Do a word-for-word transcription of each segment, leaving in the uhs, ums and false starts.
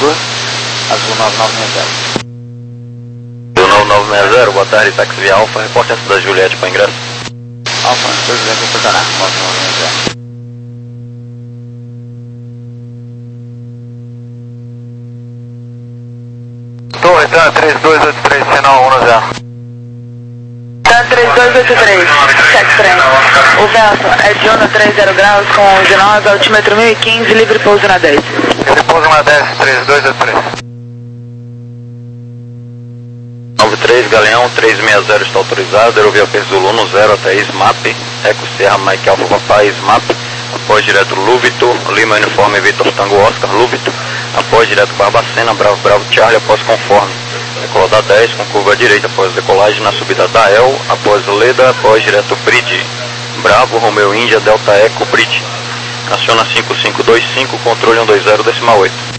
duas, azul nove nove seis zero. nove nove seis zero, boa tarde, táxi via Alfa, reporte antes da Juliette para ingresso. Alfa, dois duzentos retornar, nove nove seis zero. Torre, tá, três dois oito três, sinal um zero. Tá, três dois oito três, check trem. O Versa é de onda três zero graus com dezenove, altímetro mil e quinze, livre pouso na dez. Ele pousa na dez, três dois oito três. nove três, Galeão, três seis zero está autorizado, Aerovia Perto Zulu no zero até SMAP, Eco Serra Mike Alfa Papai, SMAP, após direto Lúvito, Lima Uniforme Vitor Tango Oscar, Lúvito, após direto Barbacena, Bravo Bravo Charlie, após conforme, decola da dez com curva direita após decolagem na subida da El, após Leda, após direto Bridge, Bravo, Romeo Índia, Delta Eco, Bridge, aciona cinco cinco dois cinco, controle um dois zero, decimal oito.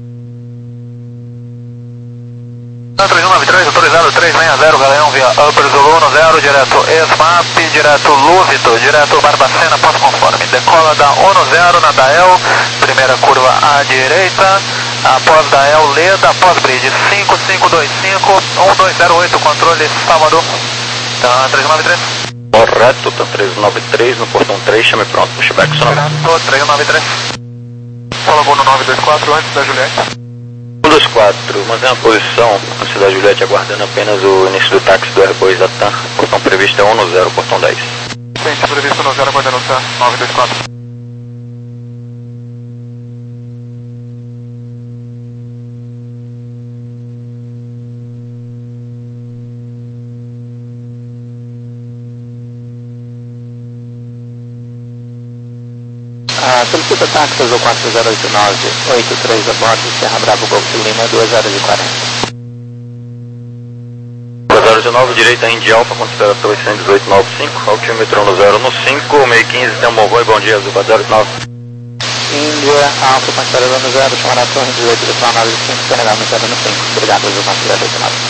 três um nove três, autorizado três seis zero, Galeão via Upper Zulu no zero, direto SMAP, direto Lúvito, direto Barbacena, ponto conforme. Decola da um zero na Dael, primeira curva à direita, após Dael, Leda, após Bridge, cinco cinco dois cinco, um dois zero oito, controle Salvador. Tá, três nove três. Correto, tá três nove três no portão três, chame pronto, pushback sonoro. Correto, três nove três. Fala no nove dois quatro, antes da Juliette. um dois quatro, mantém a posição, a cidade Juliette aguardando apenas o início do táxi do Airbus da TAM, portão previsto é um zero, portão dez. Ciência previsto no zero, aguardando o TAM, nove dois quatro. Ah, solicita táxi azul quatro zero oito nove oito três a bordo, Serra Bravo Golf Lima, duas horas e quarenta. duas horas e nove, direita Indy Alfa, considera oitocentos e dezoito nove cinco, altímetro no zero no cinco, meio quinze, tem um bom voo e bom dia, azul quatro zero oito nove. Índia, Alfa, considera no zero, chamar a torre dezoito do Plan nove cinco, Senegal no zero no cinco. Obrigado, azul quatro zero oito nove.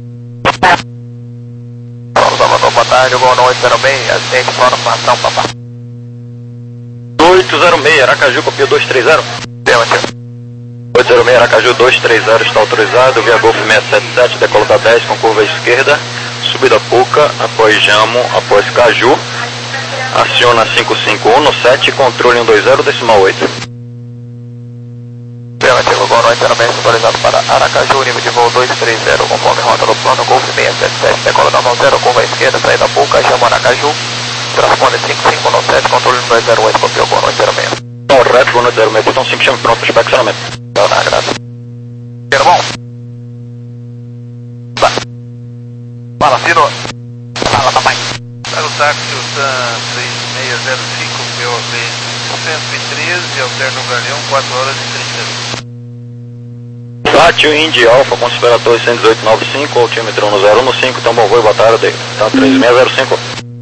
Salvador, boa tarde, gol no oito zero seis, assistente, informação, papai. oito zero seis, Aracaju, copia dois três zero. Deu, tio. oito zero seis, Aracaju dois três zero está autorizado, via Golf seiscentos e setenta e sete, decola da dez com curva esquerda, subida Puca, após Jamo, após Caju, aciona cinco cinco um no sete, controle um dois zero, decimal oito. Deu, tio, gol no oito zero seis, autorizado para Aracaju, nível de voo dois três zero, conforme rota do plano, Golf seiscentos e setenta e sete, decola da um zero, curva esquerda, saída Puca, Jamo, Aracaju. Transpone cinco cinco um sete, controle dois zero oito, copiou gol no oito zero seis. Correto, gol no oito zero seis, botão cinco, chame pronto, pushback sonamento. Não, na graça. Cheiro bom? Vai. Fala, Ciro. Fala, papai. Para o táxi, o TAM três seis zero cinco, P O B cento e treze, alterno Galeão, quatro horas e trinta minutos. Pátio Indy Alfa, considera oitocentos e dezoito nove cinco, altímetro no zero no cinco, então bom voo e boa tarde, tá três seis zero cinco.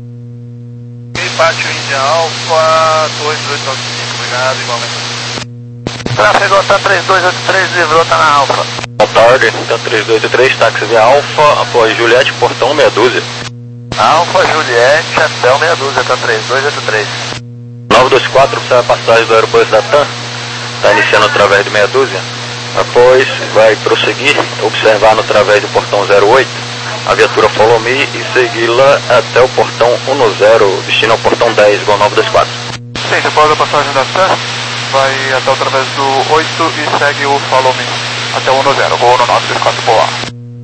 Pátio Índia Alfa, dois dois nove cinco, obrigado, igualmente. Tráfego, tá três dois oito três, livrou, tá na Alfa. Boa tarde, tá três dois oito três, táxi via Alfa, após Juliette, portão meia dúzia. Alfa, Juliette, até o meia dúzia, tá três dois oito três. nove dois quatro, observa a passagem do Airbus da TAM, está iniciando através de meia dúzia. Após, vai prosseguir, observar no através do portão zero oito. A viatura Follow Me e segui-la até o portão um zero, destino ao portão dez, igual nove dois quatro. Sim, depois da passagem da TAM, vai até através do oito e segue o Follow Me até o um zero, gol no nove dois quatro, boa.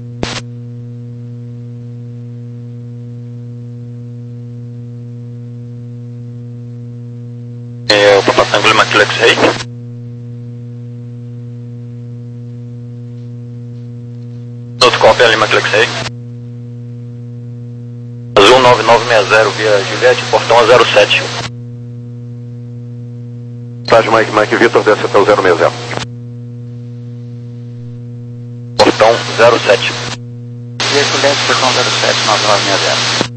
É o Papa Tango Lima Kilo X-Ray. Outro cópia Lima Kilo X-Ray. Azul nove nove seis zero via Juliette, portão a zero sete. Passagem Mike, Mike Vitor, desce até o zero seis zero. Portão zero sete. Via Juliette, portão zero sete, nove nove seis zero.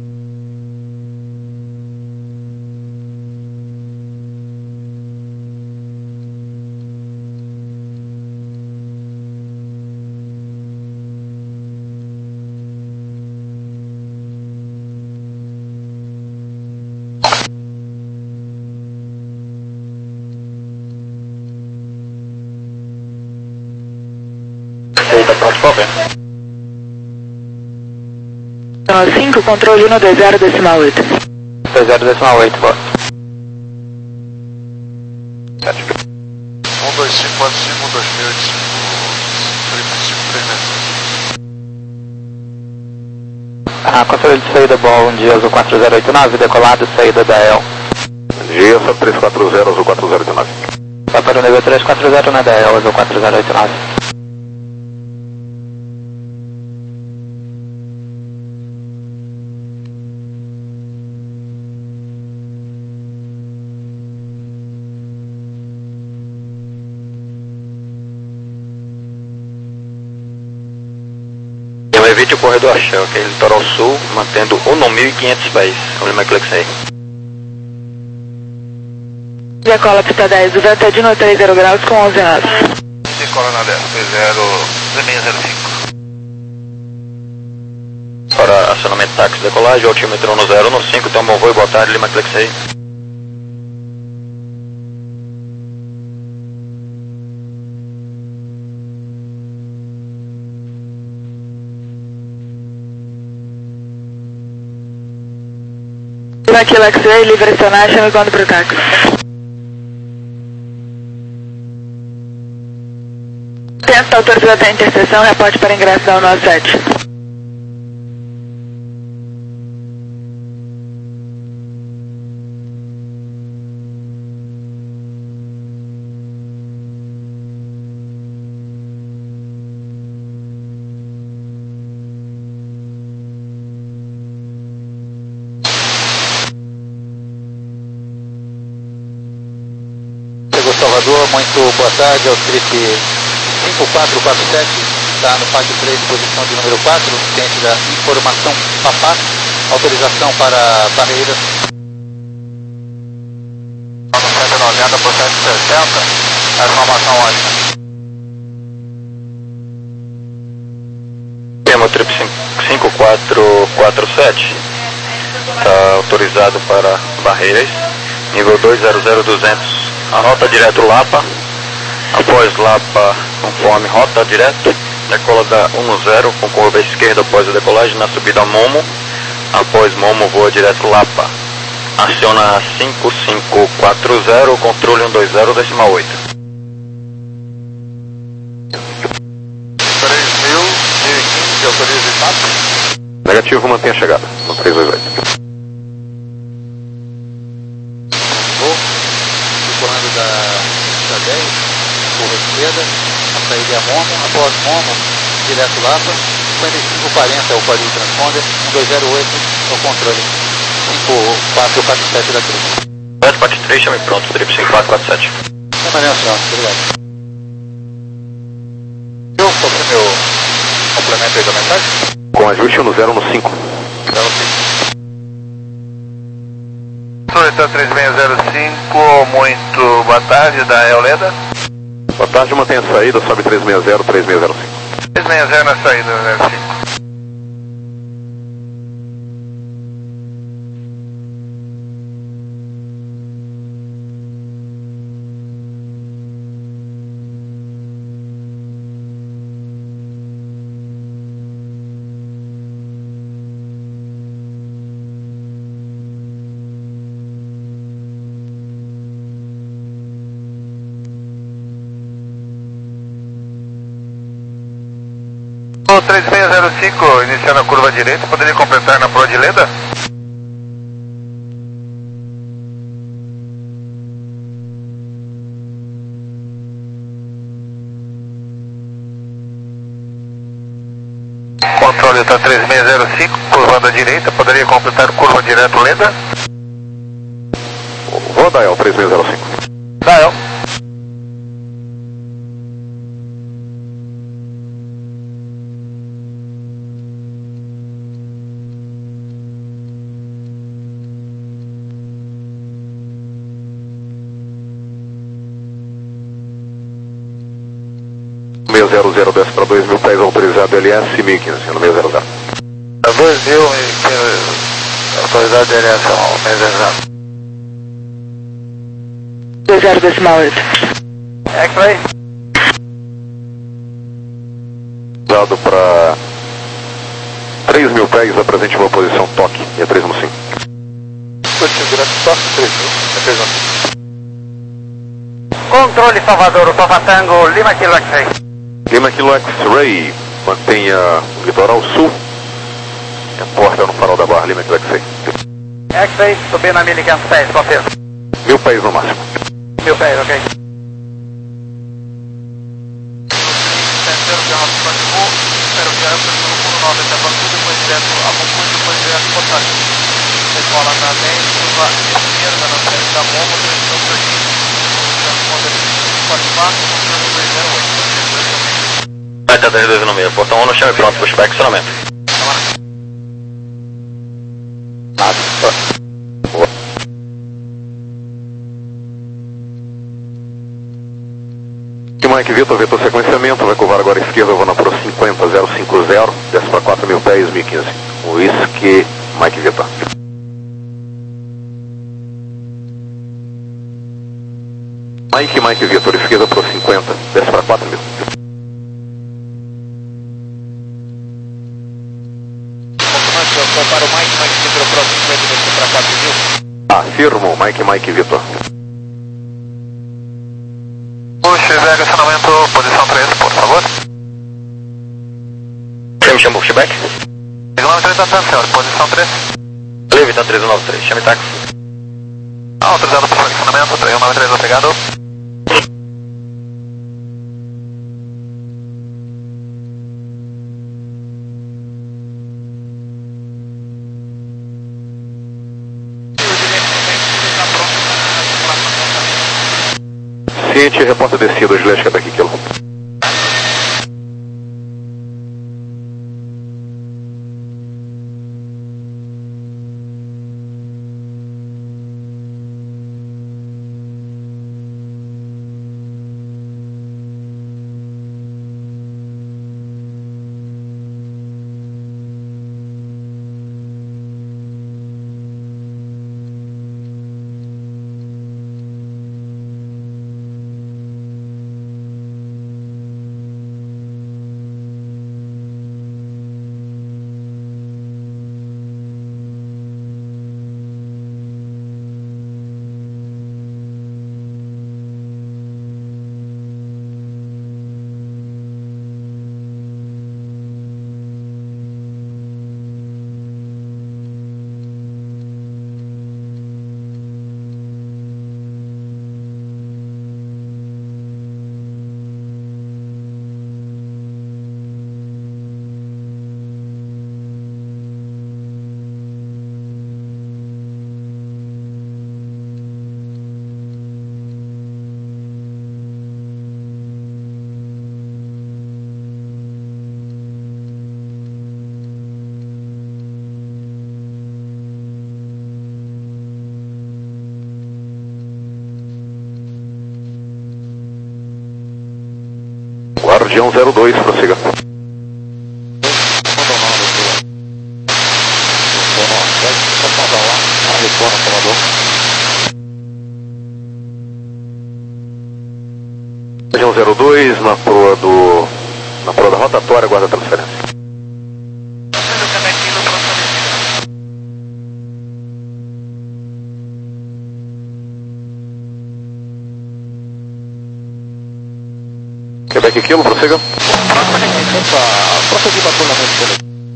Pronto, copy. cinco, controle um dois zero decimal oito. dois zero decimal oito, boa. um dois cinco quatro cinco, um dois mil e cinco, três mil e cinco. Ah, controle de saída bom, um dia azul quatro zero oito nove, decolado, saída da E L. Bom dia, só três quatro zero, azul quatro zero oito nove. Só para o nível três quatro zero na D L, azul quatro zero oito nove. Evite o corredor Shell, ok? Litoral sul, mantendo um no mil e quinhentos pés. O Lima Eclipse aí. Decola pista dez, o vento é de trinta graus com onze nós. Decola na dez, três zero seis zero cinco. Para acionamento táxi decolagem, altímetro no zero no cinco, tem um bom voo, boa tarde, Lima Eclipse aí. Aqui, Lexway, livre acionar, chame quando pro táxi. Tenta autorizar até a interseção, reporte para ingresso da um sete. Salvador, muito boa tarde, é o trip cinco quatro quatro sete, está no pátio três, posição de número quatro, ciente da informação Papá, autorização para barreiras. cento e noventa por cento e sessenta, a informação ótima. Temos o trip cinco quatro quatro sete, está autorizado para barreiras, nível dois zero zero duzentos. A rota direto Lapa, após Lapa, conforme rota direto, decola da um zero com curva à esquerda após a decolagem na subida Momo, após Momo voa direto Lapa, aciona cinco cinco quatro zero, controle um dois zero decimal oito. três mil e quinze, autoriza I M A P. Negativo, mantenha a chegada, no três dois oito. Circulando da, da dez, curva esquerda, a saída é a Momo, após Momo, direto Lapa, cinquenta e cinco quarenta é o código transponder, um dois zero oito é o controle, cinco quatro quatro sete da trip. Pode, pode três, chame pronto, trip cinco quatro quatro sete. Sem maneira, senhor, obrigado. Eu sobre meu complemento aí da mensagem? Com ajuste no zero no cinco. zero cinco. Solicitando três seis zero cinco, muito boa tarde, da Eoleda. Boa tarde, mantenha a saída, sobe três seis zero, três seis zero cinco. três seis zero na saída, zero cinco. O três seis zero cinco, iniciando a curva direita, poderia completar na proa de Leda? Controle está três seis zero cinco, curvando à direita, poderia completar curva direto Leda? Vou Dial três seis zero cinco. Dial. seis zero zero desce para dois mil pés, autorizado L S mil e quinze, no seis zero zero. dois mil e quinze, autorizado L S ao seis zero zero. dois zero decimal oito. X-ray. autorizado para três mil pés, apresente uma posição toque, e a três um cinco. Positivo, direto, toque, três mil, é três um cinco. Controle Salvador, Papa Tango, Lima Kilo X-Ray. Lima Kilo X-Ray, mantenha o litoral sul, porta no farol da barra, Lima Kilo X-Ray. X-Ray, subindo a mil e quinhentos pés, confirma. Mil pés no máximo. Mil pés, ok. Decola na lente, curva esquerda na frente da bomba, direção Sergipe. Transponder quatro quatro, controle dois zero oito. Vai estar três dois no meio, portão um no chão e pronto, pushback, estacionamento. Nada, Boa. Que Mike Vitor, vetor sequenciamento, vai curvar agora à esquerda, vou na Pro cinquenta zero cinco zero, desce para quatro mil pés, mil e quinze. Whisky, Mike Vitor. Mike, Mike Vitor, esquerda Pro cinquenta, desce para quatro mil. Para o Mike, Mike Vitor, Pro cinquenta, desce para quatro mil. Afirmo, Mike, Mike Vitor. Pushback, acionamento, posição três, por favor. Você me chama o pushback? três nove três, atenção, senhor, posição três. Leve, então três nove três, chame táxi. Autorizado para acionamento, três nove três, obrigado. Ciente, reporta descida, Juliette Quebec Kilo. Guardião zero dois, prossiga. Guardião zero dois, na proa do... na proa da rotatória, guarda a transferência. Quebec Kilo, prossiga. Prosseguir patrulhamento dele.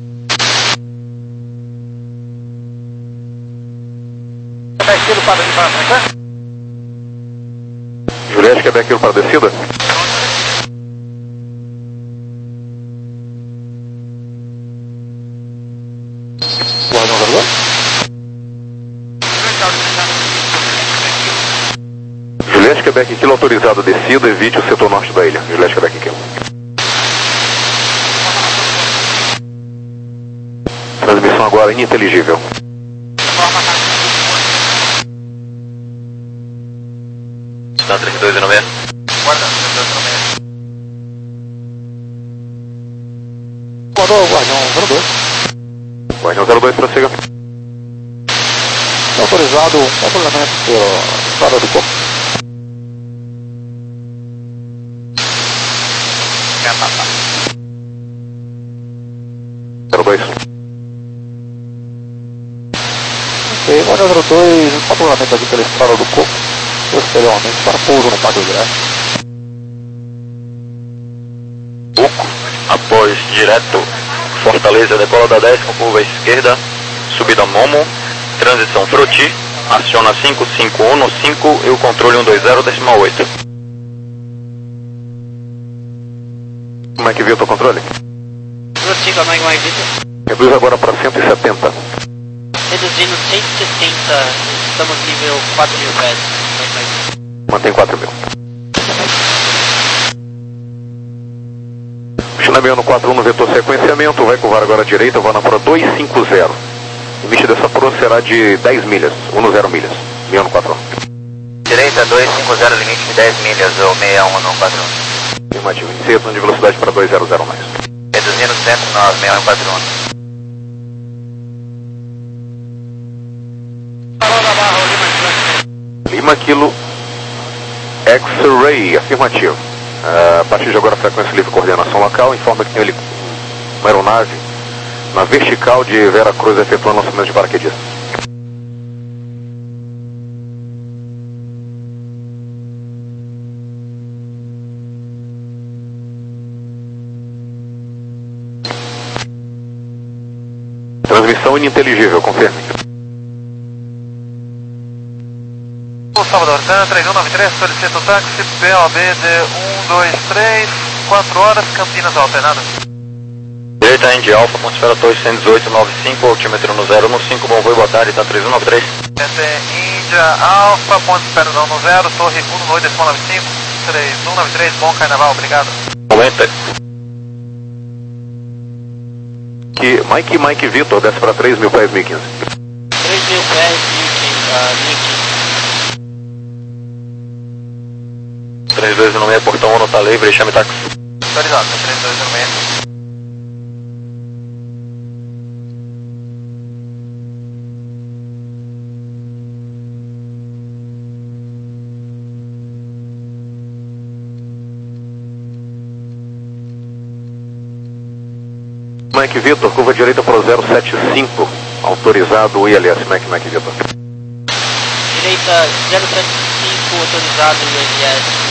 Quebec Kilo para desembarque, Juliette, Quebec Kilo para descida. Guardião zero dois. Juliette, Quebec Kilo autorizado a descida, evite o setor norte da ilha. Juliette, Quebec Kilo. Transmissão agora ininteligível. Está três dois no meio. Guarda, três dois no meio. Guardou o Guardião zero dois. Guardião zero dois, prossiga. Autorizado um patrulhamento pela estrada do corpo. dois. Ok, Guarda zero dois, faturamento aqui pela estrada do Coco, posteriormente para pouso no Parque do Grande. Coco, após direto, Fortaleza, decola da dez com curva esquerda, subida Momo, transição Froti, aciona cinco cinco um no cinco e o controle cento e vinte decimal oito. Mike Vitor, controle. Prossiga, Mike Mike Vitor. Reduz agora para cento e setenta. Reduzindo cento e setenta, estamos nível quatro mil pés. Mike Mike. Mantém quatro mil. China no quatro um no vetor sequenciamento, vai curvar agora à direita, vai na Pro duzentos e cinquenta. Limite dessa Pro será de dez milhas, dez milhas, Miano quatro um. Direita duzentos e cinquenta, limite de dez milhas, ou sessenta e um no quatro um. Afirmativo, iniciação de velocidade para duzentos mais. Reduzindo cento e nove, sessenta e um quatro um. Lima Kilo X-Ray, afirmativo. Uh, a partir de agora, frequência livre coordenação local, informa que tem ele, uma aeronave na vertical de Vera Cruz efetuando lançamento de paraquedistas. Transmissão ininteligível, confirme. Salvador, TAN três um nove três, solicita o táxi, P O B de um dois três, quatro horas, Campinas alternada. Direita Indy Alfa, atmosfera Torre cento e dezoito, nove cinco, altímetro no zero no cinco, bom voo, boa tarde, TAN três um nove três. Índia Alfa, ponto de espera no zero, Torre cento e oito, nove cinco, três um nove três, bom carnaval, obrigado. Momento. Que Mike Mike Vitor desce para três mil pés, mil e quinze. três mil pés, mil e quinze. três dois um seis, portão um, tá livre, chame táxi. Autorizado, três dois um seis. Mike Vitor, curva direita para o zero sete cinco, autorizado o I L S, Mike Mike Vitor. Direita zero sete cinco, autorizado o I L S.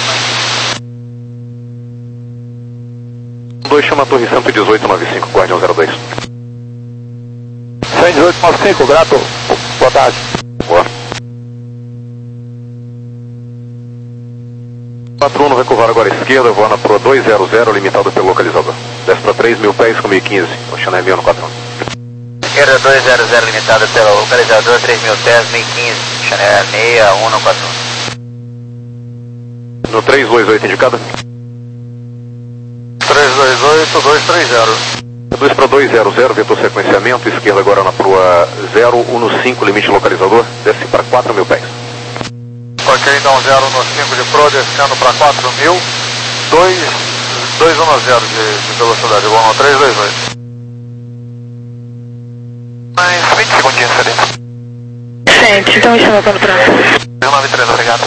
dois chama a Torre cento e dezoito, nove cinco, Guardião zero dois. cento e dezoito, nove cinco, grato. Boa tarde. Boa. quatro um vai curvar agora à esquerda, voa na Pro duzentos, limitado pelo localizador. Desce para três mil pés com mil e quinze, Oceana M no quatro um. Esquerda duzentos, limitado pelo localizador, três mil pés, mil e quinze, Chanel sessenta e um no quatro um. No três dois oito indicada? três dois oito, dois três zero. dois para duzentos, vetor sequenciamento, esquerda agora na Proa zero um no cinco, limite localizador, desce para quatro mil pés. Ok, então zero no cinco de Pro, descendo para quatro mil, dois dois um zero de, de velocidade, igual no três dois oito. Mais vinte segundinhos, Felipe. Gente, então me chama para o próximo. três nove três, obrigado.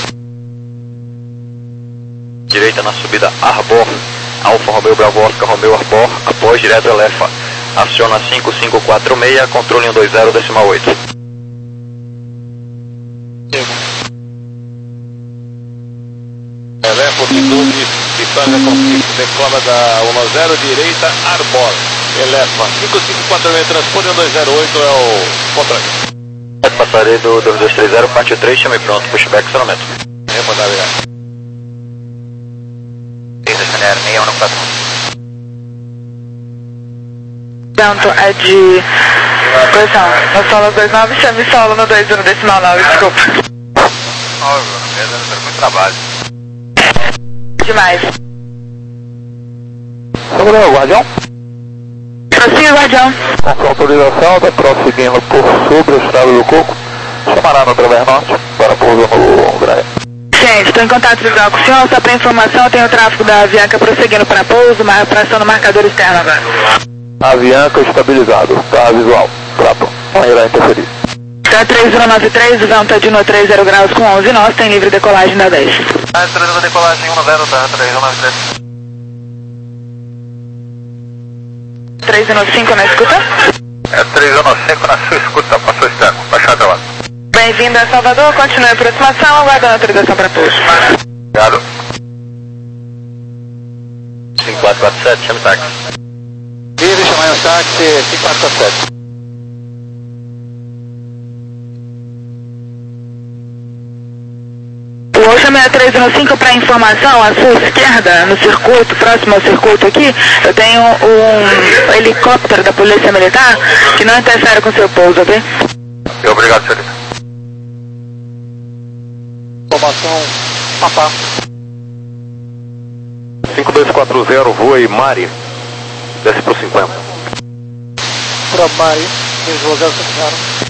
Direita na subida Arbor, Alfa Romeo Bravo Oscar Romeo Arbor, após direto Elefa. Aciona cinco cinco quatro seis, controle cento e vinte decimal oito. Elefa, altitude, Vitória Conflito, decola da um zero, direita, Arbor, Elefa, cinco cinco quatro seis, transpone cento e vinte oito, é o controle. Passarei do dois dois três zero, parte três, chame pronto, pushback, acionamento. Remandar, obrigado. Chanel sessenta e um no quatro um. Tanto é de... Posição, no solo dois nove, chame solo no dois um decimal nove, desculpa. Óbvio, não muito trabalho. Demais. Gabriel, Guardião. Prossiga, Guardião. Com sua autorização, está prosseguindo por sobre a estrada do Coco. Chamará no Traver Norte para pouso no Graia. Gente, estou em contato visual com o senhor, só para informação, tem o tráfego da Avianca prosseguindo para pouso, mas para ação no marcador externo agora. Avianca estabilizado, tá visual, trapo, não irá interferir. Tá três um nove três, o vento é de trinta graus com onze nós, tem livre decolagem da dez. Ah, estrela decolagem um zero, tá, três um nove três. três um cinco na escuta. É três um cinco na sua escuta, passou externo, baixada lá. Bem-vindo a Salvador, continue a aproximação, aguardando autorização para pouso. Obrigado. cinco quatro quatro sete, chame táxi. Livre, chamar o táxi cinco quatro quatro sete. O Ocean seis três um cinco para informação, à sua esquerda, no circuito, próximo ao circuito aqui, eu tenho um helicóptero da Polícia Militar que não interfere com seu pouso, ok? Obrigado, senhorita. Informação, papá. cinco dois quatro zero, voe Mari, desce pro cinquenta. Para Mari, visual zero cinco zero.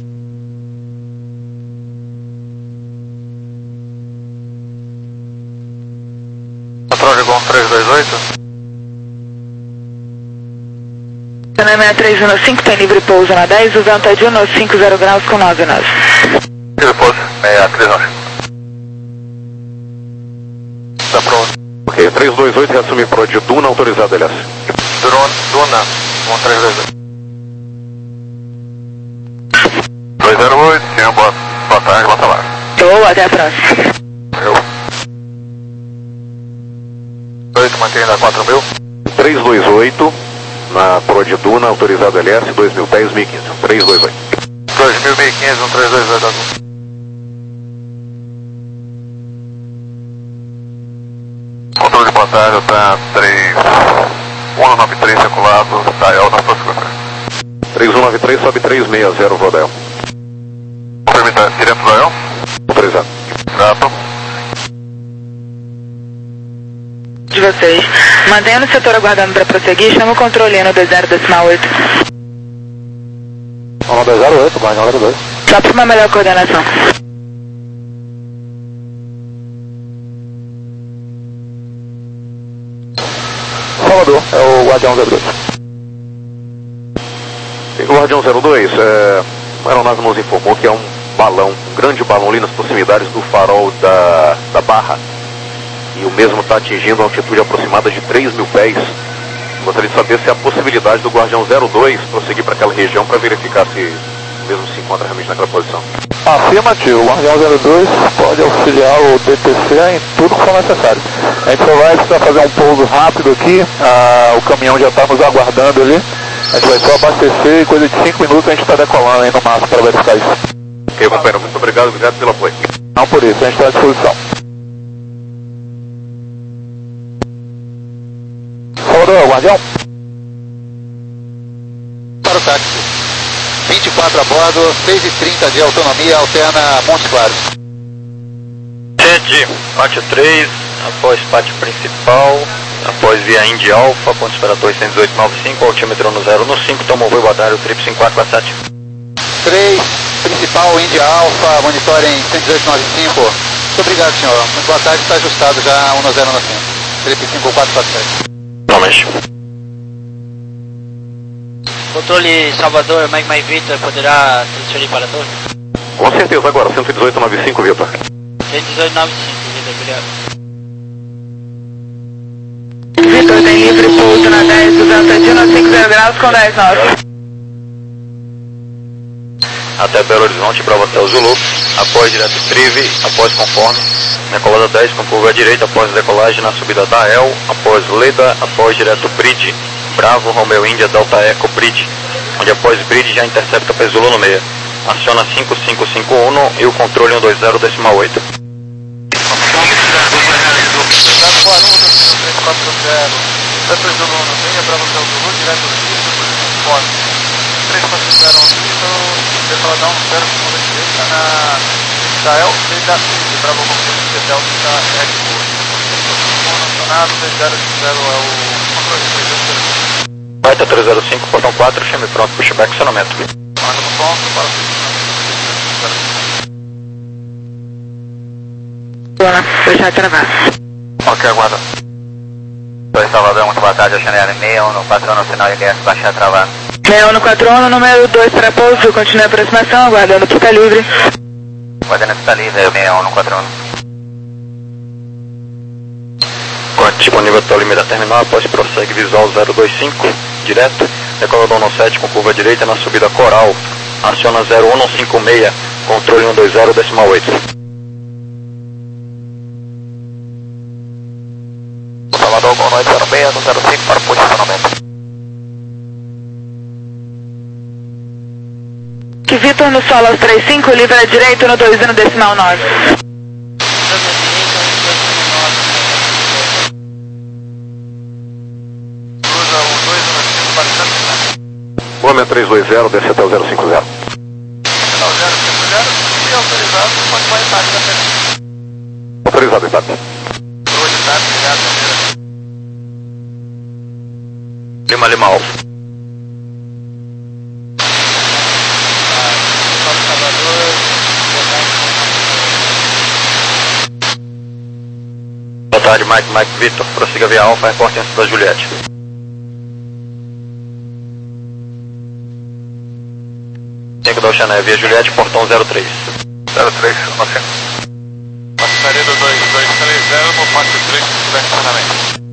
Patrão de Gon três dois oito. seis três um cinco tem livre pouso na dez, o vento é de um cinco zero graus com nove nove. Livre pouso, seis três um. Tá pronto. Ok, três dois oito, reassume pro de Duna, autorizado, Elias. Duna, Duna, Gon três dois oito. dois zero oito, senhor, boa, boa tarde, bota lá. Tô, até a próxima. Eu. oito, mantém ainda quatro mil. três dois oito, na pro de Duna, autorizado L S, dois mil dez, mil e quinze. três dois oito. dois mil, mil e quinze, um três dois oito. Controle de batalha, tá três um nove três circulado, Dael na sua escuta. três um nove três, sobe três seis zero, Vodel. Permita, direto Dael. Autorizado. Grato. De vocês. Mantenha no setor aguardando para prosseguir, chama o controle no dois zero decimal oito. um dois zero oito, guarda zero dois. Só para uma melhor coordenação. Salvador, é o Guardião zero dois. O Guardião zero dois, é, a aeronave nos informou que é um balão, um grande balão ali nas proximidades do farol da, da Barra. E o mesmo está atingindo uma altitude aproximada de três mil pés. Gostaria de saber se há possibilidade do Guardião zero dois prosseguir para aquela região para verificar se o mesmo se encontra realmente naquela posição. Afirmativo, o Guardião zero dois pode auxiliar o D T C em tudo que for necessário. A gente só vai precisar fazer um pouso rápido aqui, ah, o caminhão já está nos aguardando ali. A gente vai só abastecer e coisa de cinco minutos a gente está decolando aí no máximo para verificar isso. Ok, companheiro, muito obrigado, obrigado pelo apoio. Não por isso, a gente está à disposição. Salvador, Guardião. Para o táxi. vinte e quatro a bordo, seis e trinta de autonomia, alterna Monte Claro. Gente, pátio três, após pátio principal, após via Indy Alpha, ponto esperador cento e dezoito nove cinco, altímetro no zero no cinco, tomou voo batalha trip cinco quatro quatro sete. três, principal, Indy Alpha, monitorem cento e dezoito nove cinco. Muito obrigado, senhor. Muito boa tarde, está ajustado já um zero nove cinco. Trip cinco quatro quatro sete. Normalmente. Controle Salvador, Mike Mike Victor, poderá transferir para a torre? Com certeza, agora, cento e dezoito nove cinco, Vitor. cento e dezoito nove cinco, Victor, obrigado. Vitor, tem livre pouso na dez, o vento é de um cinco zero graus com dez nove. Até Belo Horizonte, Bravo Hotel Zulu, após direto Trive, após conforme, decolada dez com curva à direita, após decolagem na subida da El, após Leda, após direto Bridge, Bravo, Romeo Índia, Delta Eco, Bridge, onde após Bridge já intercepta P Zulu no meia. Aciona cinco cinco cinco um e o controle um dois zero decimal oito. três quatro zero um, decoladão zero com direita na Dael, seis da Cid, Bravo Concurso, Delta Eco, nacionado, dois zero zero é o controle de três. Baita três zero cinco, portão quatro, chame pronto, pushback, acionamento. Manda no ponto, para Boa, deixar travar. ok, aguarda. Oi, Salvador, muito boa tarde, Chanel seis um no quatro no sinal I L S, baixar travado. seis um no quatro um, número dois para pouso, continue a aproximação, aguardando que está livre. Guardando que está livre, seis um no quatro um. Corte disponível até o limite da terminal, após prossegue visual zero dois cinco, direto, decola do sete com curva direita na subida Coral. Aciona zero um cinco seis, controle um dois zero, decimal oito. Salvador, Gol noite zero seis, zero cinco para posicionamento. Que Vitor no solo trinta e cinco, livre à direita no dois um decimal nove. Cruza um dois um cinco para Santos. Movimento três dois zero, desce até o zero cinco zero. Final zero cinco zero, se autorizado, pode mais tarde da frente. Autorizado, Itap. Rua de tarde, ligado, bandeira. Lima Lima Alfa. Boa tarde, Mike, Mike Vitor, prossiga via Alfa, reporte antes da Juliette. cinco da Oceané, via Juliette, portão zero três. zero três, você. Passaria do dois dois três zero no pátio três, se tiver estacionamento.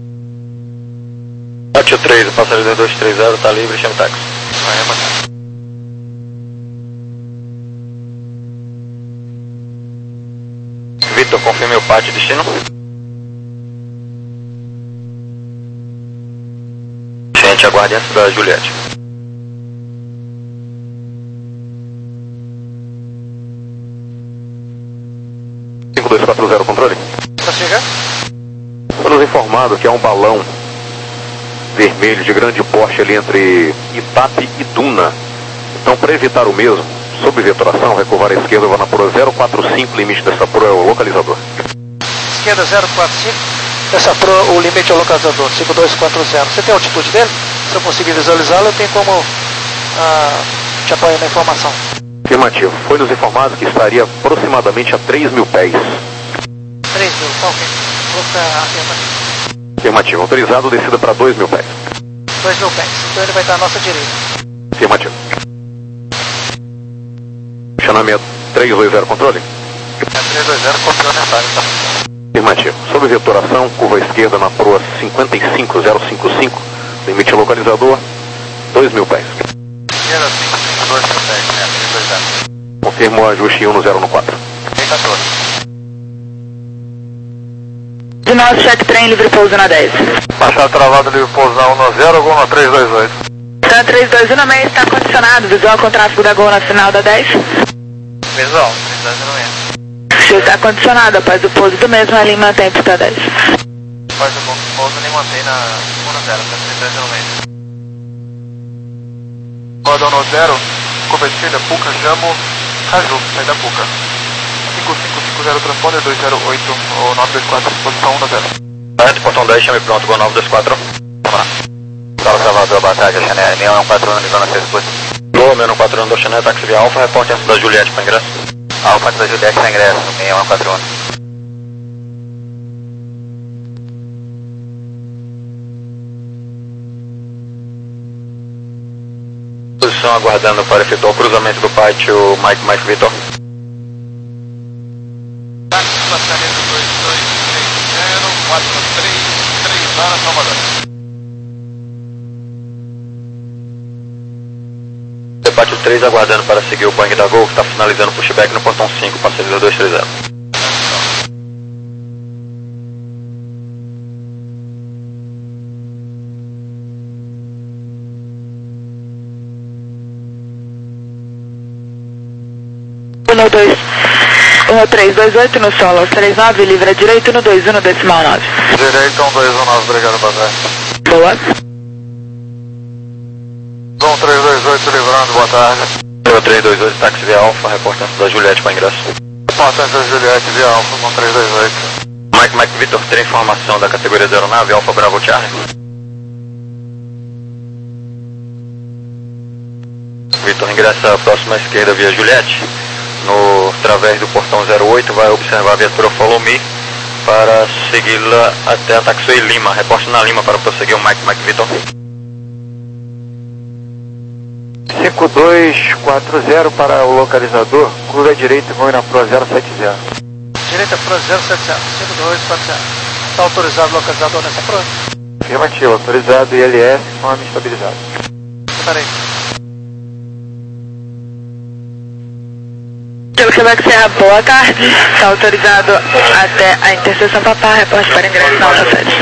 Pátio três, o passageiro dois dois três zero, tá livre, chame táxi. Vai rebaixar. Vitor, confirme o pátio e destino. Gente, aguarde antes da Juliette. cinco dois quatro zero, controle. Pra chegar? Foi nos informado que há um balão vermelho de grande porte ali entre Itape e Duna. Então, para evitar o mesmo, sob vetoração, recurvar à esquerda, vá na proa zero quatro cinco, limite dessa proa é o localizador. Esquerda zero quatro cinco, essa proa, o limite é o localizador, cinco dois quatro zero. Você tem a altitude dele? Se eu conseguir visualizá-lo, eu tenho como ah, te apoiar na informação. Afirmativo. Foi nos informado que estaria aproximadamente a três mil pés. três mil, tá ok. Vou ficar afirmativo. Afirmativo. Autorizado, descida para dois mil pés. dois mil pés, então ele vai estar à nossa direita. Afirmativo. Chanamento três dois zero, controle? É três dois zero, complementar, então. Afirmativo. Sob vetoração, curva esquerda na proa cinquenta e cinco zero cinco cinco, limite localizador, dois mil pés. Esquerda cinco cinco dois zero dez, né? três dois zero. Confirmo o ajuste um no zero no quatro. Tem quatorze. De nosso check trem, livre pouso na dez. Baixar travado, livre pouso na um no zero, Gol na três dois oito. Tá três dois um na meia, está condicionado, visual com tráfego da Gol na final da dez. Visual, três dois zero meia. Show está condicionado, após o pouso do mesmo, a linha mantém pista dez. Faz o pouso nem mantém na um no zero, tá três dois zero meia. Roda um no zero, convertilha, Puca, Jamo, Caju, sai da Puca. cinco cinco cinco zero, transponder dois zero oito, ou nove dois quatro, posição um no zero. Certo, portão dez, chame pronto, Gol nove dois quatro. Vamos lá. Salve Salvador, boa tarde, Oceané, seis um quatro um, ligando a seis coisas. Gol, meu quatro um do Oceané, táxi via Alfa, reporte antes da Juliette para ingresso. Alfa da Juliette para ingresso, seis um quatro um. Posição aguardando para efetuar o cruzamento do pátio Mike Mike Vitor. Táxi passageiro dois dois três zero, quatro três, três horas, Salvador. Pátio três aguardando para seguir o Boeing da Gol, que está finalizando o pushback no portão cinco, passageiro dois três zero. um dois um três dois oito no solo, três nove, livre à direita no dois um no decimal nove. Direita, um dois um nove, obrigado, boa tarde. Boa. Dom três dois oito, livrando, boa tarde. três dois oito, táxi via Alfa, reporte antes da Juliette para ingresso. Importante da Juliette, via Alfa, Dom três dois oito. Mike Mike Vitor, tem informação da categoria da aeronave, Alfa Bravo Charlie. Vitor ingressa próximo à esquerda via Juliette. No através do portão zero oito, vai observar a viatura Follow Me para segui-la até a Taxiway Lima. Reporte na Lima para prosseguir o Mike Mike Vitor. cinco dois quatro zero para o localizador, curva à direita, vão ir na proa zero sete zero. Direita proa zero sete zero, cinco dois quatro zero. Está autorizado o localizador nessa proa? Afirmativo, autorizado I L S, forma estabilizado. peraí. Pelo Quebec Serra, boa tarde. Está autorizado até a interseção Papá, reporte para ingresso na alta sede.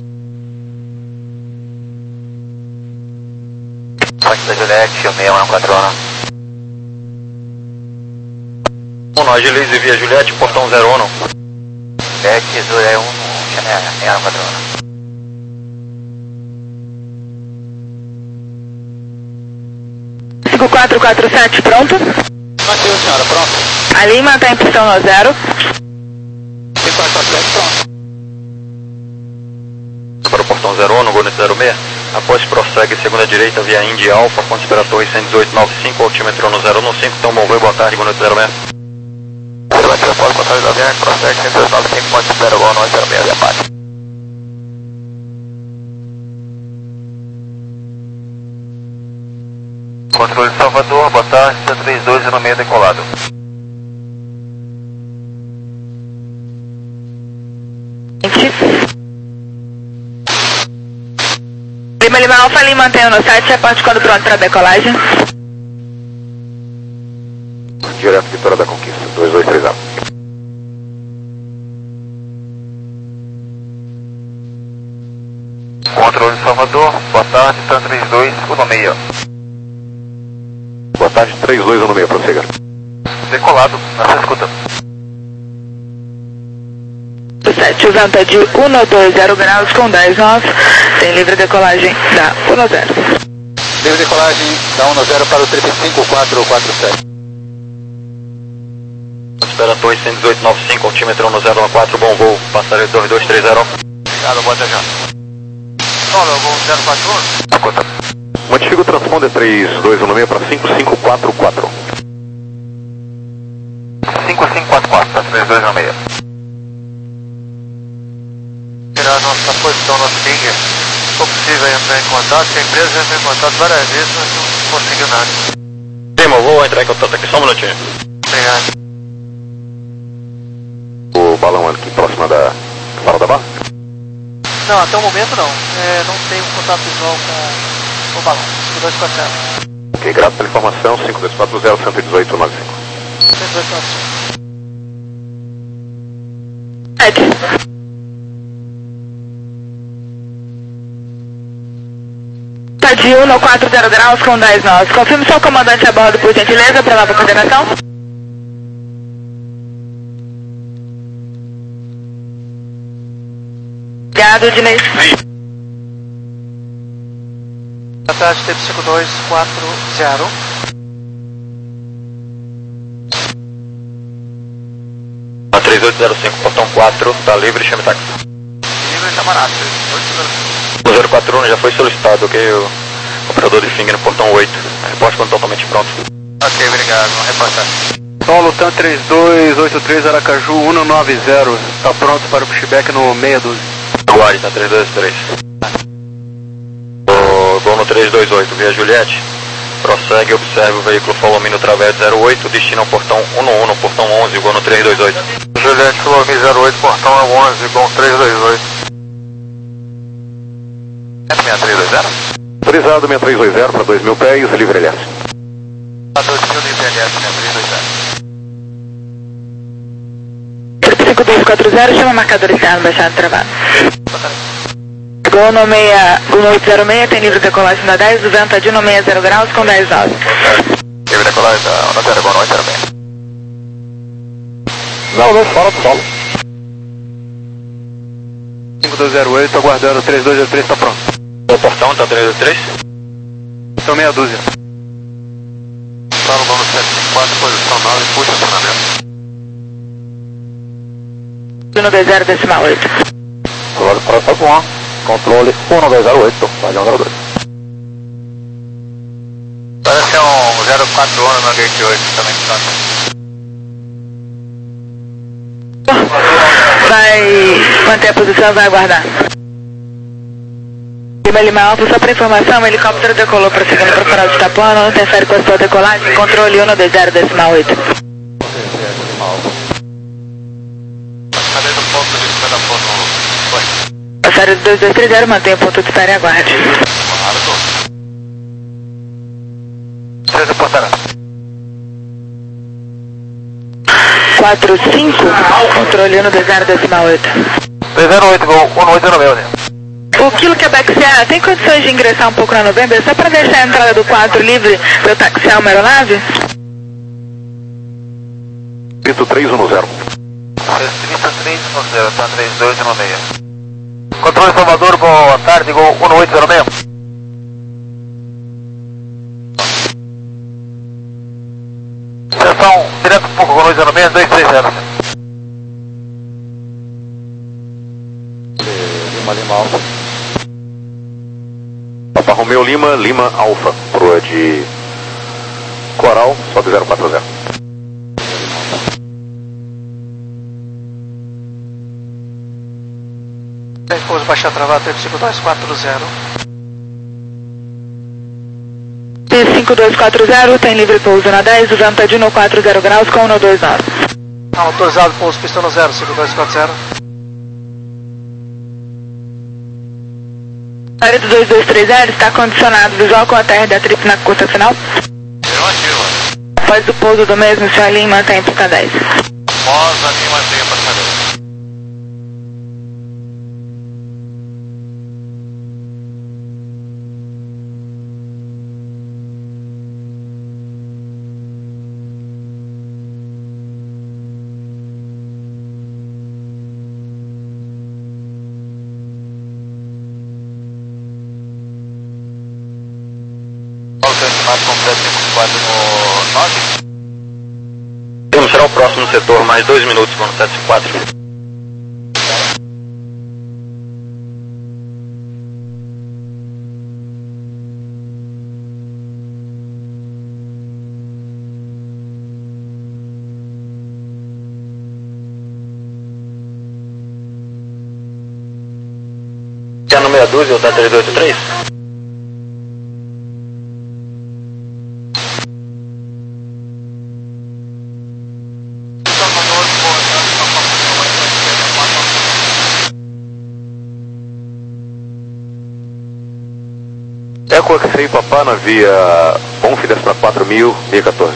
Ponte da Juliette, seis um quatro um. um, agilize via Juliette, portão zero um. Juliette, Zuré um, Chanel, seis um quatro um. cinco quatro quatro sete, pronto? Aqui, senhora, pronto. A Lima está em pistão no zero. cinco quatro quatro sete, pronto. Para o portão zero um, Gol zero seis. Após prossegue segunda direita via Indy Alfa, ponte Espera Torre cento e dezoito nove cinco, altímetro no zero um cinco, então bom voo, boa tarde, Gol zero seis. Observativa Polo, controle da viagem, prossegue cento e dezoito nove cinco, ponte Espera Gol nove zero seis, debate. Controle de Salvador, boa tarde, cento e trinta e dois e no meio decolado. Lima Lima Alfa, Lima mantenha no site, reporte quando pronto para decolagem. Direto Vitória da Conquista, dois dois três A. Controle de Salvador, boa tarde, cento e trinta e dois, o no meio. Boa tarde, três dois no meio, prossiga. Decolado, nessa escuta. sete, o vento é de um dois zero graus com dez nove, tem livre decolagem da um zero. Livre decolagem da um zero para o trip cinco quatro quatro sete. Espera Torre cento e dezoito nove cinco, altímetro no zero um quatro, bom voo, passageiro dois dois três zero. Obrigado, boa tarde. Olha, eu vou zero quatro um. Escuta. Modifica o transponder três dois no meio para cinco cinco quatro quatro. cinco cinco quatro quatro, três dois no meio. Tirar a nossa posição, nosso ping. Se for possível entrar em contato, a empresa já entrou em contato várias vezes, mas não conseguiu nada. Sim, eu vou entrar em contato aqui, só um minutinho. Obrigado. O balão aqui próximo da Farol da Barra? Não, até o momento não. É, não tenho contato visual com o balão. cinco dois quatro zero. Ok, grato pela informação, cinco dois quatro zero, cento e dezoito nove cinco. cento e dezoito nove cinco. sete. Tá de um quatro zero graus com dez nove. Confirme seu comandante a bordo, por gentileza, para nova coordenação. Obrigado, Dinei. Boa tarde, tempo cinco dois quatro zero. A três oito zero cinco, portão quatro, tá livre, chame táxi. Livre tá barato, oito zero cinco. O zero quatro um já foi solicitado, ok? O operador de finger no portão oito. Reporte quando totalmente pronto. Ok, obrigado, vamos reportar. Solo Tan três dois oito três Aracaju um nove zero, está pronto para o pushback no seis doze. Aguarde, tá três dois três. O Gol no três dois oito, via Juliette. Prossegue, observe o veículo follow me no Traverso zero oito, destino ao portão um um no portão onze, Gol no três dois oito. Juliette, follow me zero oito, portão onze, Gol três dois oito. É seis três dois zero? Autorizado seis três dois zero para dois mil pés, livre L S. Tá dois mil livre L S, seis três dois zero. cinco dois quatro zero, chama marcador externo, baixado travado. Gol no oito zero seis, tem livre decolagem da dez, o vento é de um seis zero graus com dez nove. Livre decolagem da um zero, Gol no oito zero seis. Não, não, fala pro solo. cinco dois zero oito, aguardando, três dois zero três, está pronto. O portão tá três dois três? Então meia dúzia. Fala o nome sete cinco quatro, posição nove, puxa acionamento. um dois zero decimal oito. Controle para São Juan, controle um dois zero oito, padrão zero dois. Parece um zero quatro um no gate oito, também está. Vai manter a posição, vai aguardar. Lima Lima Alfa, só para informação, o helicóptero decolou prosseguindo para o farol de Itapuã, não interfere com a sua decolagem, controle um dois zero decimal oito. Cadê do ponto de cima da ponto? Foi. Passageiro dois dois três zero, mantenha o ponto de espera e aguarde. Claro. três reportará. quatro cinco, controle um dois zero decimal oito. dois zero oito, gol um oito zero meu, né? O Kilo Quebec Sierra tem condições de ingressar um pouco na November, só para deixar a entrada do quatro livre para eu taxiar uma aeronave? Pito três um zero. Restrito três um zero, tá três dois um seis. Controle Salvador, boa tarde, gol um oito zero seis. Sessão direto um pouco, gol um oito zero seis, dois três zero. Lima, Lima, Alfa. Papa Romeo Lima, Lima, Alfa. Proa de Coral, sobe zero quatro zero. Pouso baixar travado, tempo cinco dois quatro zero. cinco dois quatro zero, tem livre pouso na dez, o vento tá de no quatro zero graus com um dois nove. Autorizado, pouso pistão no zero, cinco dois quatro zero. Área do dois dois três zero está condicionado, visual com a T R da trip na curta final. Após o pouso do mesmo, o senhor Lima mantém pista dez. Após a Lima mantém a pista dez. Temos será o próximo setor, mais dois minutos, vamos sete quatro. Já no meia dúzia, ou tá três dois oito três? Eco X-Ray Papá na via Confidex para quatro mil, mil e quatorze.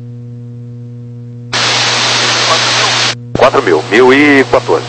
quatro mil, mil e quatorze.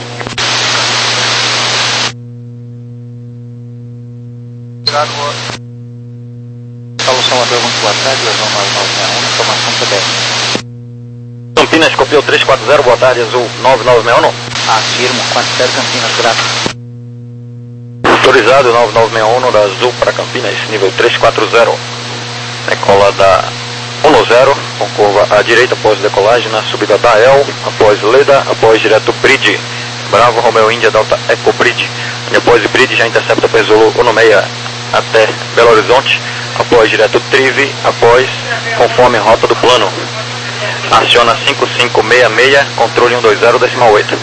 Solução a pergunta boa tarde, Lesão nove nove seis um, informação P B R. Campinas, Copil três quatro zero, boa tarde, Azul nove nove seis um. Afirmo, quatro zero Campinas, graças. Autorizado nove nove seis um da Azul para Campinas, nível três quatro zero. Decola da um zero, com curva à direita após decolagem, na subida da El, após Leda, após direto Bridge. Bravo, Romeo Índia, Delta Eco Bridge. Depois de Bridge já intercepta o Zulu um seis até Belo Horizonte, após direto Trive, após conforme rota do plano. Aciona cinco cinco seis seis, controle um dois zero decimal oito.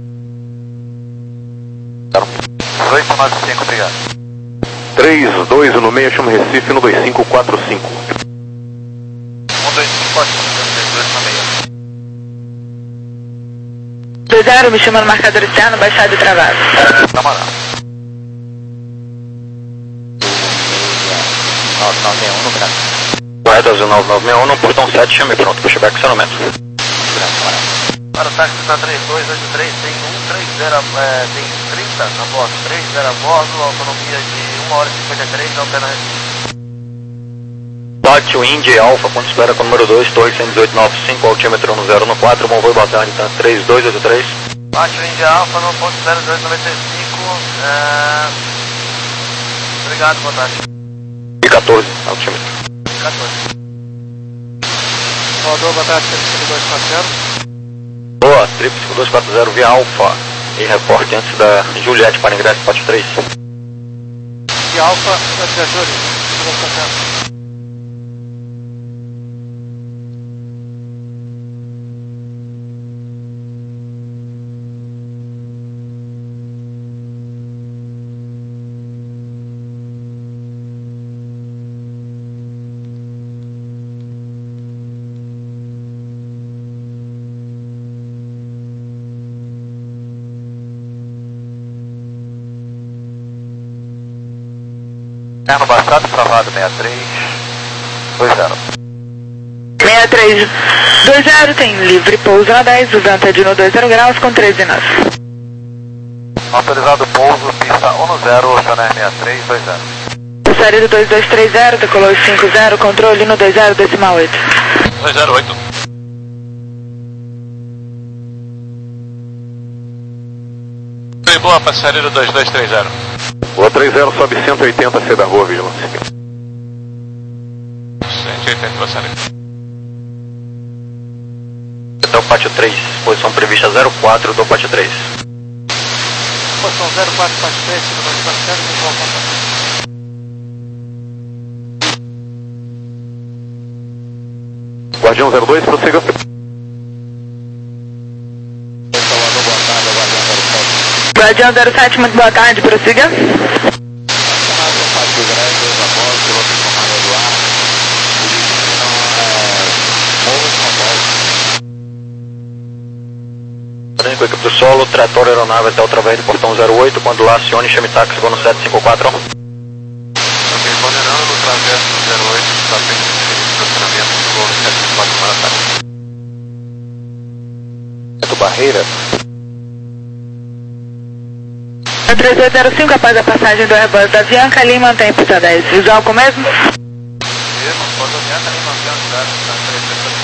oito nove cinco, obrigado. três dois no meio, chama Recife no dois cinco quatro cinco. um dois cinco quatro cinco, três dois no meio. dois zero, me chamando marcador externo, baixado e travado. Camarada. nove nove seis um no Brasil. Correto, Azul nove nove seis um, no portão sete, chame pronto, pushback acionamento. Para o táxi está três dois oito três, tem um três zero, é, tem trinta a bordo, três zero a bordo, autonomia de uma hora e cinquenta e três, altera Tátil Indy Alfa, ponto de espera com o número dois, torre cento e dezoito nove cinco, altímetro no zero um quatro, bom voo, boa tarde, tá três dois oito três. Tátil Indy Alfa no ponto zero dois nove cinco, é... obrigado, boa tarde. E quatorze, altímetro. quatorze. Salvador, boa tarde, cinco dois quatro zero. Boa, trip cinco dois quatro zero via Alfa, e reporte antes da Juliette para ingresso quatro três. E Alfa, antes da Júlia, cinco dois quatro zero. Terno Baixado, travado sessenta e três, dois zero. seis três dois zero, tem livre pouso na dez, usando Edino dois zero graus com treze nove. Autorizado pouso, pista um zero, Oceanair seis três dois zero. Saída dois dois três zero, decolou cinco zero, controle no dois zero, decimal oito. dois zero oito. Boa, passageiro dois dois três zero. Boa três zero, sobe cento e oitenta, C da rua, vigilância. cento e oitenta, passageiro. Então, pátio três, posição prevista zero quatro do pátio três. Posição zero quatro, pátio três, segundo passageiro, visual contato. Guardião zero dois, prossiga. Guardião zero sete, muito boa tarde, prossiga. Com a equipe do solo, trator aeronave até através do portão zero oito, quando lá acione, chame táxi, voo no sete cinco quatro. Ok, coordenando, traverso zero oito, está bem no estacionamento, voo no sete cinco quatro para táxi. Do Barreira. três dois zero cinco, após a passagem do Airbus da Avianca, Lima, mantém pista dez. Visual com o mesmo? Mesmo, pode Avianca, Lima, Avianca, está três dois zero.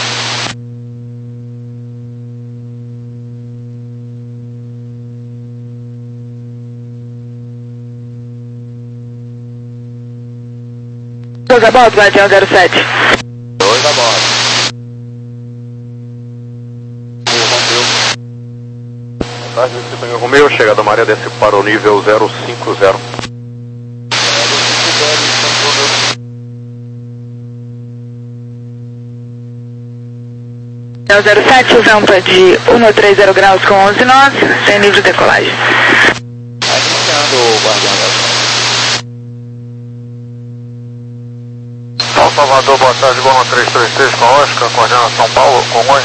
Dois a bordo, Guardião zero sete. Dois a bordo. Boa tarde, Citânia Romeu, chegada Maria desce para o nível zero cinco zero. zero sete, vento de cento e trinta graus com onze nove, sem livre decolagem. Iniciando o Guardião zero sete. São Salvador, boa tarde, Goma três três três com Oscar, coordenando São Paulo, Congonhas.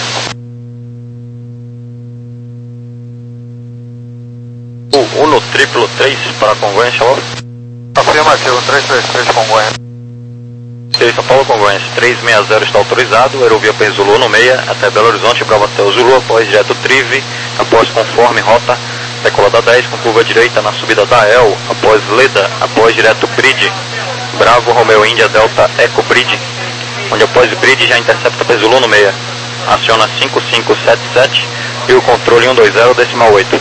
O Uno triplo três para Congonhas, falou? Afirmativo, três três três Congonhas. São Paulo, Congonhas, três seis zero está autorizado, aerovia P Zulu no meia, até Belo Horizonte, Bravo até o Zulu, após direto Trive, após conforme rota, decolada dez com curva direita na subida da E L, após Leda, após direto Bridge, Bravo, Romeo, Índia, Delta, Eco Bridge, onde após Bridge já intercepta P Zulu no meia, aciona cinco cinco sete sete e o controle um dois zero, decimal oito.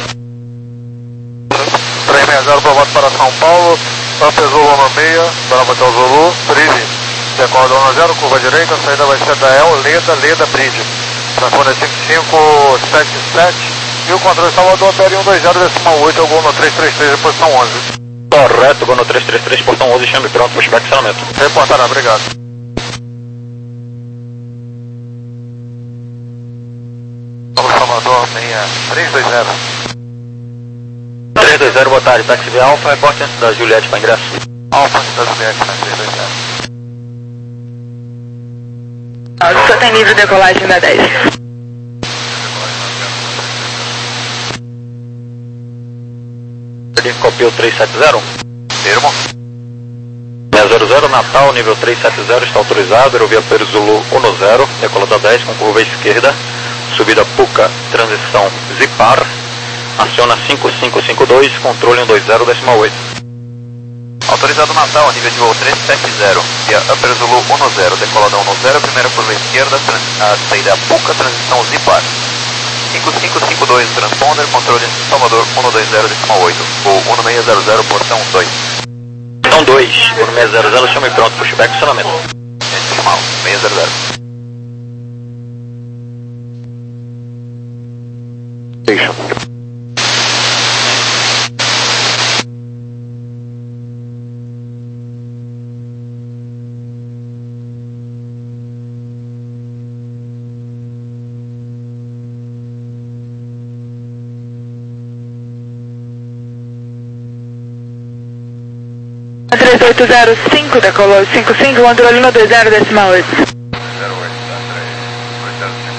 três seis zero, aprovado para São Paulo, P Zulu no meia, Bravo até o Zulu, Trive, decola um zero, curva direita, a saída vai ser da E L, Leda, Leda, Bridge, transponder cinco cinco sete sete e o controle Salvador, P L um dois zero, decimal oito, é o gol no três três três, posição onze. Correto, gol no três três três, portão onze, chame pronto, pushback, estacionamento. Reportará, obrigado. Vamos Salvador, três dois zero. três dois zero, boa tarde, táxi V Alfa, reporte antes da Juliette para ingresso. Alfa, da Juliette, três dois zero. Só tem livre decolagem da dez. Ele copiou três sete zero. Termo. seis zero zero, Natal, nível três sete zero, está autorizado, aerovia P Zulu um zero, decolada dez com curva esquerda, subida Puca, transição Zipar, aciona cinco cinco cinco dois, controle um dois zero, decimal oito. Autorizado Natal, nível de voo três sete zero, via Upper Zulu um zero, decolada um zero, primeira curva esquerda, a saída Puca, transição Zipar. cinco cinco cinco dois, transponder, controle Salvador um dois zero, decimal oito, voo um seis zero zero, portão dois. Portão dois, um seis zero zero, chame pronto, pushback, estacionamento. Decimal, seis zero zero. Station. três oito zero cinco, decolou cinco cinco, controle no dois zero, decimal oito. zero oito, três zero cinco.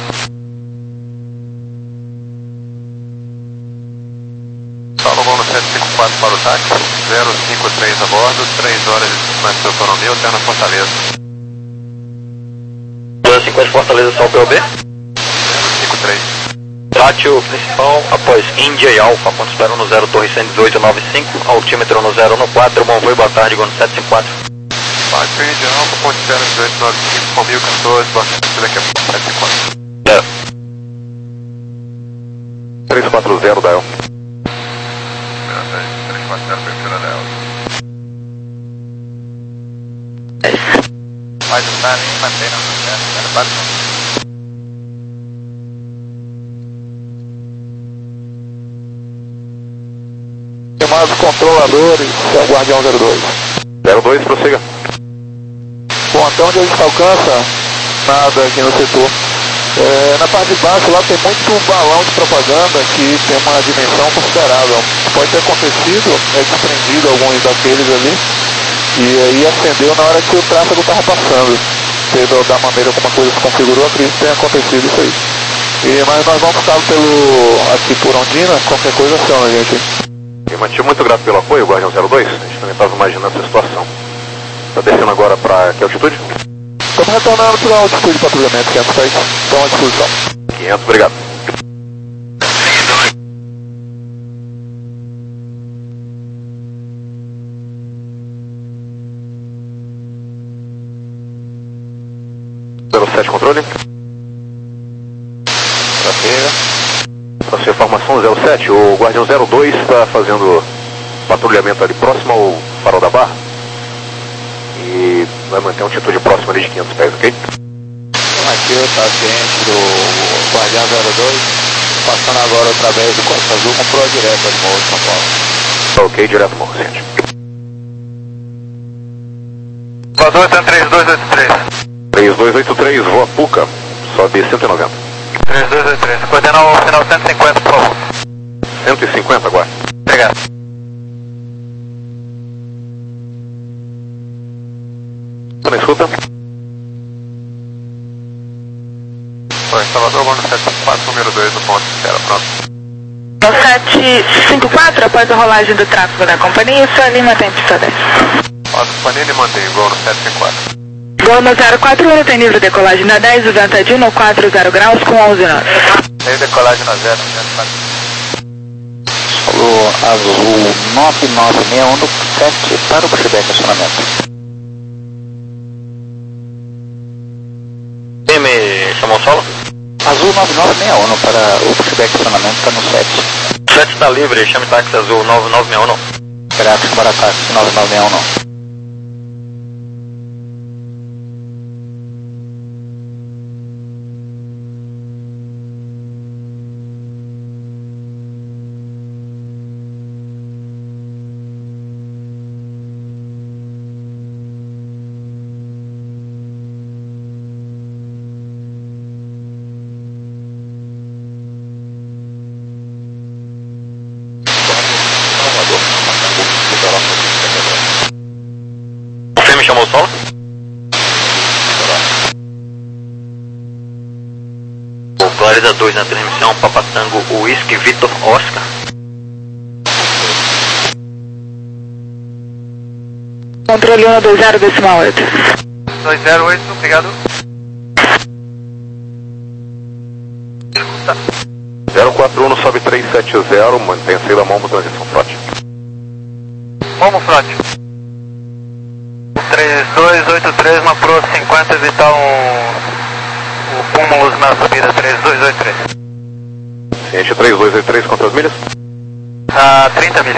Solo voo no sete cinco quatro para o táxi, zero cinco três a bordo, três horas de distância de autonomia, Alterna Fortaleza. cinquenta Fortaleza, Sol P O B. cinco três. Trátio principal, após Índia e Alfa, ponto espera no zero, Torre cento e dezoito, nove cinco, altímetro no zero, no quatro, bom voo, boa tarde, Gol no sete cinco quatro. Trátio Índia Alfa, ponto espera no dezoito, nove cinco, com mil e quatorze, boa tarde, daqui a pouco, sete cinco quatro. É. três quatro zero, Dial. três quatro zero, perfil Dial. Faz o time e mantém na zero, para não. Chamados controladores, é o Guardião zero dois. zero dois, prossiga. Bom, até onde a gente alcança, nada aqui no setor. É, na parte de baixo lá tem muito balão de propaganda que tem uma dimensão considerável. Pode ter acontecido, é desprendido alguns daqueles ali, e aí acendeu na hora que o tráfego estava passando. Pelo, da maneira como a coisa se configurou, acredito que tenha acontecido isso aí. E, mas nós vamos ficar pelo, aqui por Ondina, qualquer coisa aciona, gente. E mantive muito grato pelo apoio, Guardião zero dois. A gente também estava imaginando essa situação. Está descendo agora para que altitude? Estamos retornando para a altitude de patrulhamento, quinhentos pés. Estão à disposição. quinhentos, obrigado. zero sete, controle. Prazer. Para sua informação, zero sete, o Guardião zero dois está fazendo patrulhamento ali próximo ao farol da Barra. E vai manter uma altitude próxima ali de quinhentos pés, ok? Aqui está ciente do Guardião zero dois, passando agora através do Costa Azul, comprou direto de Morro de São Paulo. Ok, direto Morro, ciente. Vazou, então três dois oito três. três dois oito três, voa Puca, sobe cento e noventa. três dois oito três, coordenar o final cento e cinquenta, por favor. cento e cinquenta agora. Obrigado. Tô na escuta? Oi, Salvador, vou no sete cinco quatro, número dois, no ponto de espera, pronto. No sete cinco quatro, após a rolagem do tráfego da companhia, sua Lima tem pista dez. Roda companhia e mantém, voo no sete cinco quatro. Gol no zero quatro um, tem nível de decolagem na dez, o vento é de no quatro zero graus com onze nove. Tem decolagem na zero, zero quatro. Solo azul nove nove seis um no sete para o pushback acionamento. Quem me chamou solo? Azul nove nove seis um para o pushback acionamento, está no sete. sete está livre, chame táxi azul nove nove seis um. Grátis para táxi nove nove seis um. Você me chamou solo? O Clarida dois na transmissão, Papatango, Whisky, Vitor, Oscar. Controle um dois zero decimal oito. dois zero oito, obrigado. Escuta. zero quatro um, sobe três sete zero, mantém a saída Momo, transição frote. Momo Front. três dois oito três, na Pro cinquenta, evitar um, o cúmulos na subida três dois oito três. Ciente três dois oito três, quantas milhas? Ah, trinta milhas.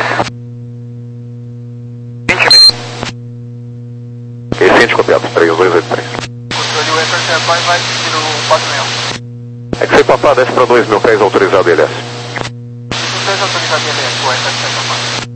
vinte milhas. Ok, ciente copiado, três dois oito três. Controle o Enter vai, vai seguir o quatro mil. É que você papá desce para dois mil pés autorizado L S. Vocês autorizam L S, o Enter vai.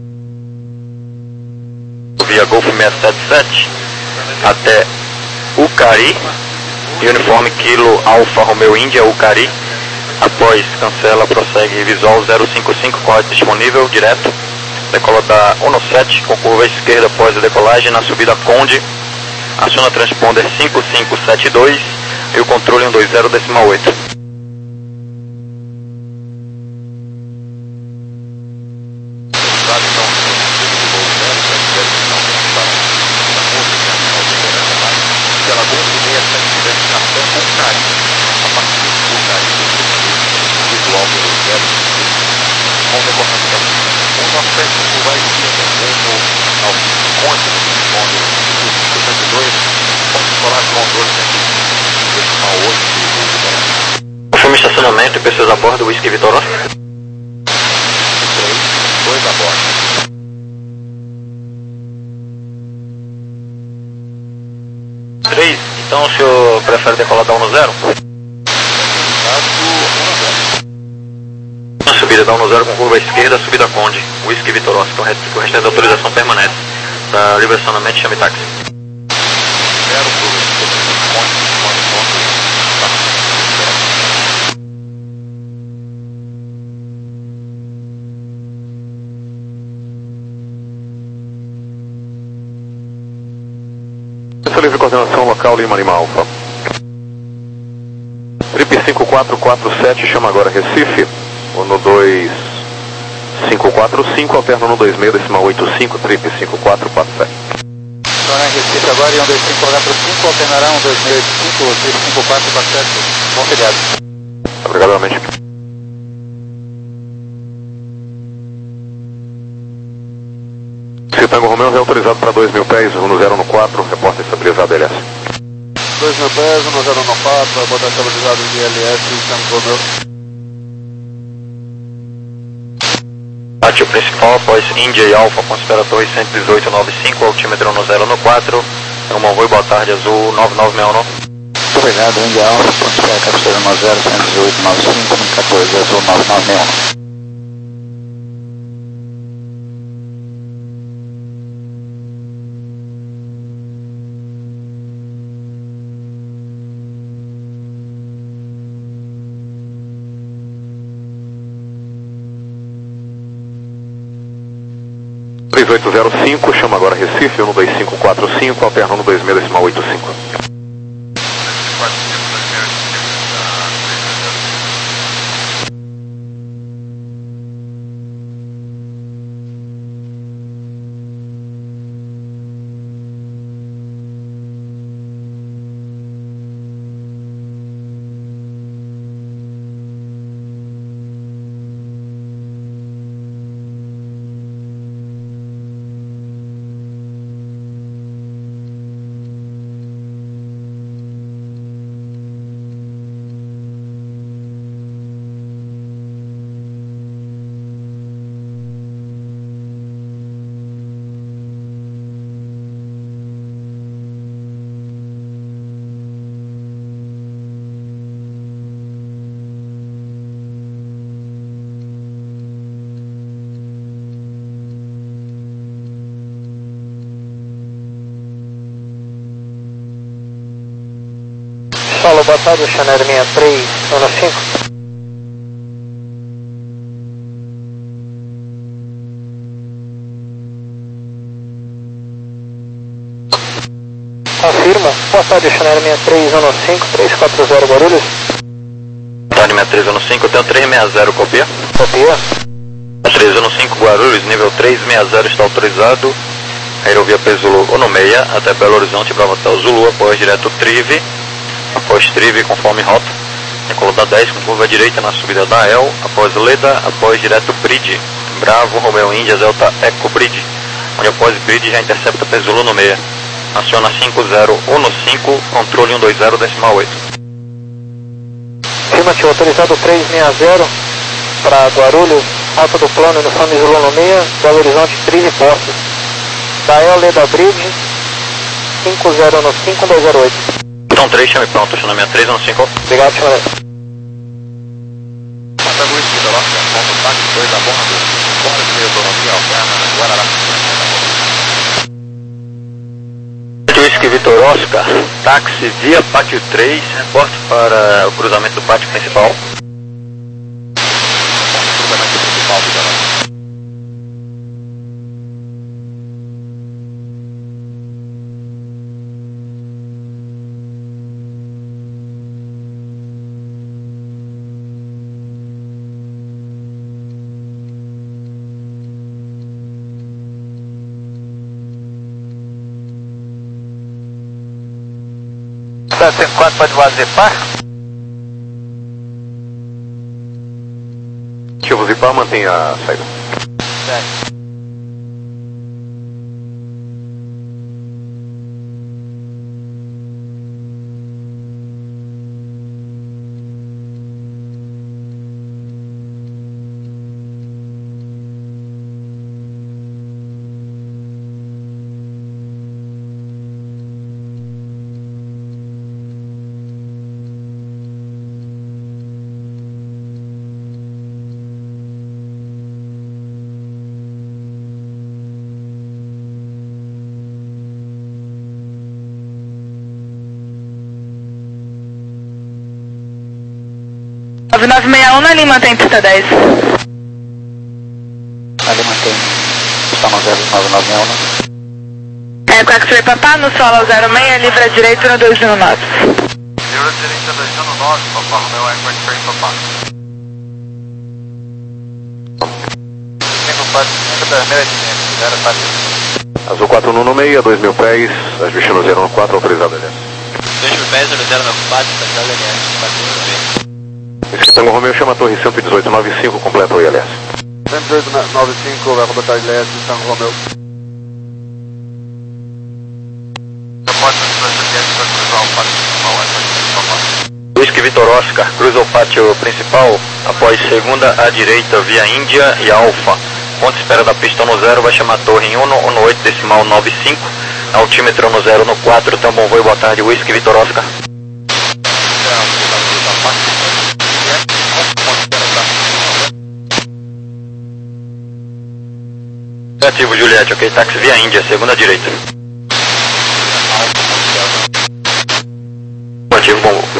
Via Golf seiscentos e setenta e sete até Ucari, uniforme Kilo Alfa Romeo Índia, Ucari. Após cancela, prossegue visual zero cinco cinco, corte disponível, direto. Decola da um sete com curva esquerda após a decolagem, na subida Conde. Aciona transponder cinco cinco sete dois e o controle um dois zero decimal oito. Pela Golf seiscentos e setenta e sete, pede curva à esquerda, rumo ao Conde, onde sessenta e dois, pode colar controle aqui, decimal oito de Confirme estacionamento e pessoas a bordo, Whisky Vitor Oscar. três, dois a bordo. três, então o senhor prefere decolar da um zero? A subida da um zero com curva à esquerda, subida Conde, Whisky Vitor Oscar, com o restante da autorização permanece. Para livre acionamento, chame táxi. Zero por Conde, Conde, Conde. Centraliza de coordenação local Lima Lima Alfa. Trip cinco quatro quatro sete, chama agora Recife. No dois cinco quatro cinco, alterna no dois seis, decimal oito cinco, Trip cinco quatro quatro sete. Estou em Recife agora e um dois cinco quatro cinco, alternará um dois seis oito cinco, Trip cinco quatro quatro sete. Bom feriado. Obrigado, realmente. Citango Romeu, reautorizado para dois mil pés, um zero no quatro, repórter estabilizado L S. dois mil pés, um zero no quatro, vai botar estabilizado de L S, Citango Romeu. Pátio principal após India e Alfa, considera torre cento e dezoito nove cinco, altímetro no zero no quatro, é uma Rui, boa tarde, azul nove nove seis nove. Muito obrigado, India Alfa, considera captura no zero cento e dezoito nove cinco, no catorze, azul nove nove seis nove. três oito zero cinco, chama agora Recife, um dois cinco quatro cinco, alterna no dois seis, decimal oito cinco. Paulo, boa tarde, Chanel sessenta e três, um cinco. Confirma, boa tarde, Chanel sessenta e três, um cinco, três quatro zero Guarulhos. Boa tarde, sessenta e três um cinco, eu tenho três seis zero, copia? Copia. três um cinco Guarulhos, nível três seis zero está autorizado. Aerovia P Zulu um seis até Belo Horizonte, Bravo Hotel Zulu, após direto Trive. Após Trive, conforme rota, decola da dez com curva direita na subida da El, após Leda, após direto Bridge, Bravo, Romeo Índia, Delta Eco Bridge, onde após Bridge já intercepta P Zulu no seis. Aciona cinco zero um cinco, controle um dois zero, decimal oito. Afirmativo, autorizado três seis zero para Guarulhos, alta do plano, uniforme Zulu no seis, Belo Horizonte, Trive Postos. Da El, Leda Bridge, cinco zero um cinco, um dois zero oito. Então três, chame pronto, sessenta e três um cinco. Obrigado, senhor. Manda Luiz Vitor Oscar, ponto táxi dois a bordo, fora de autonomia alterna, Guararapes. Whisky Vitor Oscar, táxi via Pátio três, reporte para o cruzamento do pátio principal. Cruzamento principal, Vitor Oscar. sete cinco quatro pode vazipar? Ativo Zipar, mantenha a saída. Certo. nove nove seis um na Lima, tem pista dez. Ali mantém. Está no zero nove nove seis um, né? É, com X-Ray Papá, no solo zero seis, livre à direita no dois um nove. Livre à direita dois um nove, Papá, Romeu, é com X-Ray Papá. Cinco quatro cinco, dois mil quinhentos, zero quatro. Azul quatro um seis, dois mil pés, destino zero um quatro, autorizado L S. dois mil pés, zero nove quatro, autorizado L S, quatro um seis. Esse Tango Romeu chama a torre cento e dezoito noventa e cinco, completa o I L S. cento e dezoito noventa e cinco, vai completar L S, Tango Romeu. Whisky Vitor Oscar, cruza o pátio principal, após segunda à direita via Índia e Alfa. Ponto de espera da pista no zero, vai chamar a torre em um um oito decimal nove cinco, altímetro no zero no quatro, tem um bom voo, boa tarde, Whisky Vitor Oscar. Negativo, Juliette, ok, táxi via Índia, segunda à direita. Negativo, bom voo.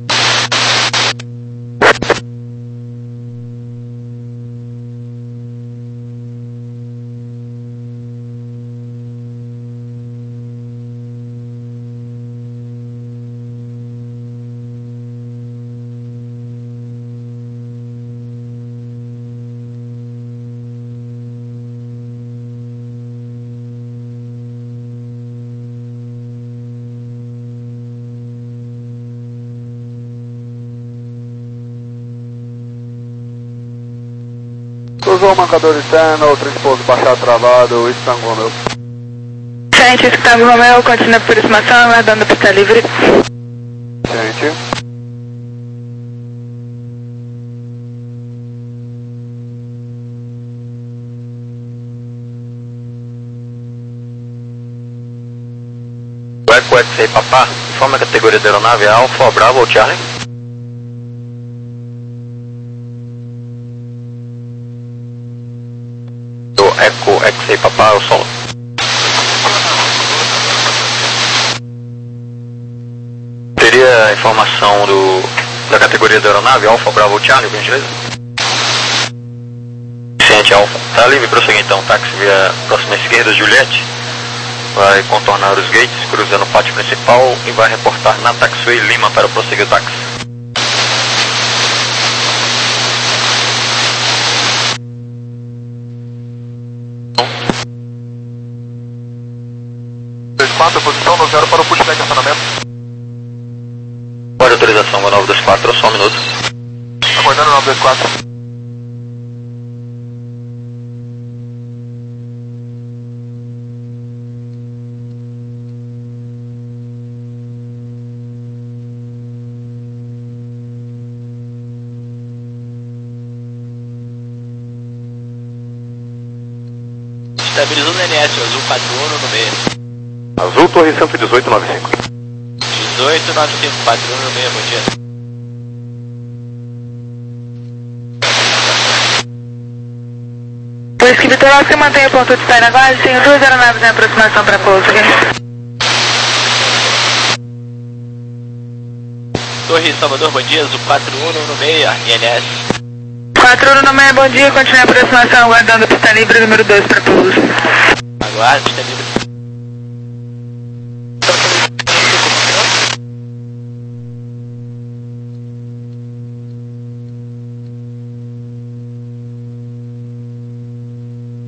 Cruzou o marcador externo, transpouso baixado travado, Whisky Tango Romeu. Gente, Whisky Tango Romeu, continua por aproximação, aguardando a pista livre. Gente. Eco X-Ray Papá, informa a categoria da aeronave Alfa, Bravo ou Charlie? Do Eco X-Ray Papá, o solo. Teria a informação do, da categoria da aeronave Alfa, Bravo ou Charlie, por gentileza? Ciente Alfa. Tá livre, prosseguir então, táxi via próxima esquerda, Juliette. Vai contornar os gates, cruzando o pátio principal e vai reportar na taxiway Lima para prosseguir o táxi. dois quatro, posição no zero para o pushback acionamento. Pode autorização, nove dois quatro, só um minuto. Aguardando nove dois quatro. Estabilizando o N S, azul quatro um no meio. Azul, torre cento e dezoito noventa e cinco. dezoito nove cinco, quatro um no meio, bom dia. Whisky Vitor Oscar, mantém o ponto de espera agora, tenho duas aeronaves em aproximação para pouso, ok? Torre Salvador, bom dia, azul quatro um no meio, I N S. quatro um no meio, bom dia, continue a aproximação, aguardando a pista livre número dois para pouso. Aguarde, pista livre.